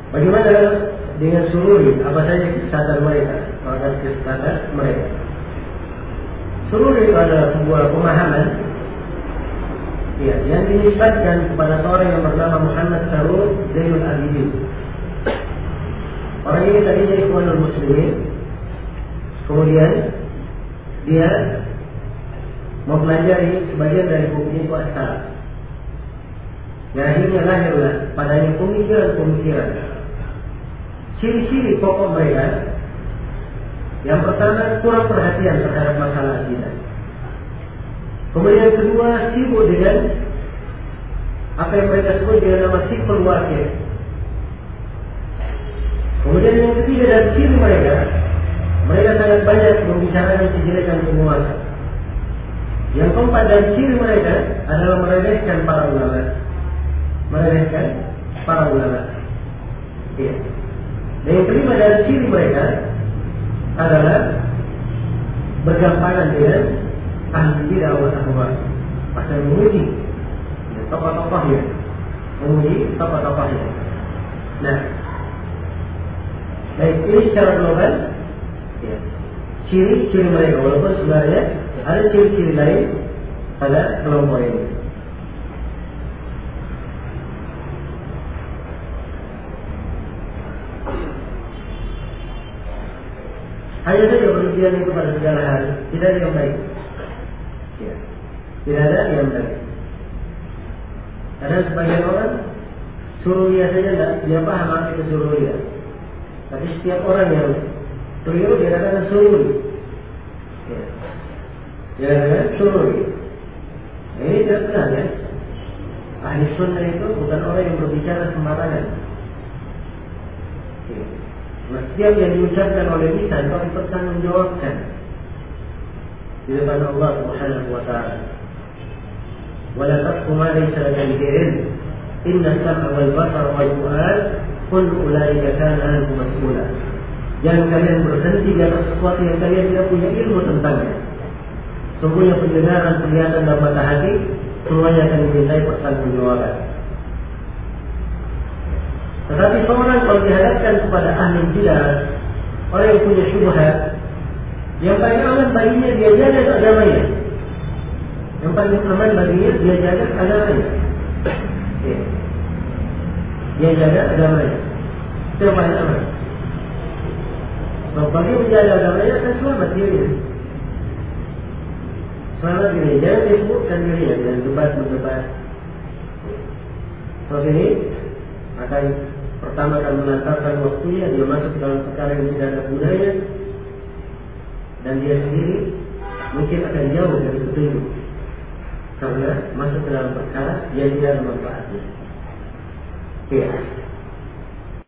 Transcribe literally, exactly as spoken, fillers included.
Bagaimana dengan sururi? Apa saja kesesatan mereka? Maka kesesatan mereka. Sururi adalah sebuah pemahaman ya, yang dinisbatkan kepada seorang yang bernama Muhammad Sarur Zainul Abidin. Orang ini tadinya Ikhwanul Muslimin, kemudian dia mempelajari sebagian dari buku-buku As-Salaf. Dan akhirnya lahirlah padanya pemikiran-pemikiran. Ciri-ciri pokok mereka, yang pertama kurang perhatian terhadap masalah akidah. Kemudian yang kedua sibuk dengan apa yang mereka sebut dengan nama siful wakil. Kemudian yang ketiga dan ciri mereka, mereka sangat banyak membicarakan kejelekan penguasa. Yang keempat dan ciri mereka adalah meremehkan para ulama, meremehkan para ulama. Ya. Dan yang kelima dari ciri mereka adalah bergampangan dengan ahli bidah wa ahwa, pasal memuji tokoh-tokohnya, memuji tokoh-tokohnya. Nah, baik, ini secara global ya, ciri-ciri mereka, walaupun sebenarnya ada ciri-ciri lain pada kelompok ini. Hanya saja berlebihan itu pada segala hal, tidak ada yang baik. Ya. Tidak ada yang baik. Ada sebagian orang Sururiya saja tidak, dia paham arti kesururiya. Tapi setiap orang yang keliru dia katakan sururi. Ya. Dia katakan sururi. Nah, ini tidak benar ya. Ahli sunnah itu bukan orang yang berbicara sembarangan. Ya. Nah, setiap yang diucapkan oleh lisan itu dipertanggungjawabkan di depan Allah Subhanahu wa taala. Wala taqfu ma laysa laka bihi ilm. Inna as-sam'a wal basara wal fu'ad kullu ulaika kana anhu mas'ula. Jangan kalian berhenti di atas sesuatu yang kalian tidak punya ilmu tentangnya. Sungguhnya pendengaran, penglihatan dan mata hati semuanya akan dimintai pertanggungjawaban. Tetapi seorang kalau dihadapkan kepada ahli bidah, orang yang punya syubhat, yang paling aman baginya dia jaga agamanya. Yang paling aman baginya dia jaga agamanya. Ya. Dia jaga agamanya. Itu yang paling aman. Kalau bagi menjaga agamanya akan selamat dirinya. Selamat dirinya. Jangan disebutkan dirinya dengan debat-mendebat. Sebab ini akan pertama akan menantarkan waktunya, dia masuk dalam perkara yang tidak ada gunanya, dan dia sendiri mungkin akan jauh dari petunjuk karena masuk ke dalam perkara yang tidak ada manfaatnya. Ya.